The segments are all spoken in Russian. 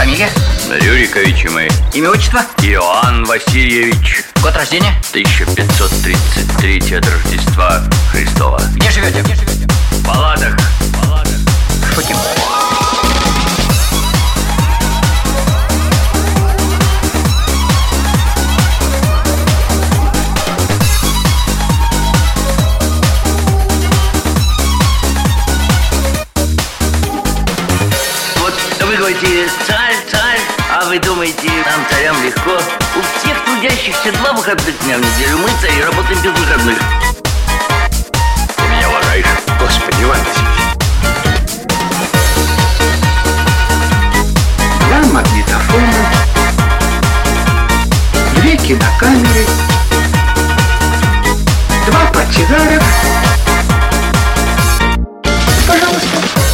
Фамилия? Рюриковичи мы. Имя, отчество? Иоанн Васильевич. Год рождения? 1533 от Рождества Христова. Где живете? В палатах. Шутим. Вот вы говорите, царь, а вы думаете, нам, царям, легко? У всех трудящихся 2 выходных дня в неделю. Мы, цари, работаем без выходных. Ты меня уважаешь? Господи, Иван Васильевич. 2 магнитофона, 2 кинокамеры, 2 портсигаров. Пожалуйста.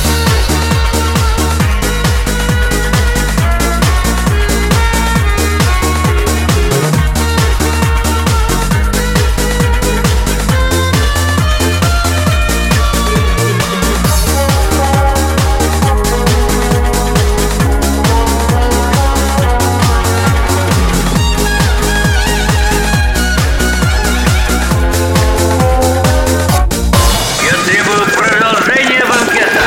Я требую продолжения банкета.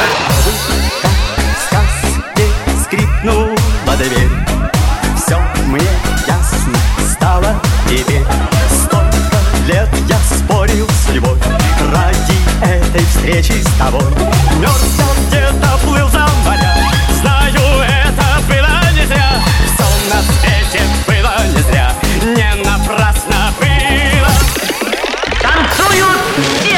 сказке скрипнула дверь. Все мне ясно стало теперь. Столько лет я спорил с судьбой ради этой встречи с тобой. Мерз я где-то, плыл за моря. Знаю, это было не зря. Все на свете было не зря. Не напрасно было. Танцуют все!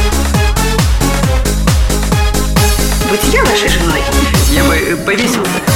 Быть я вашей женой, я бы повесился.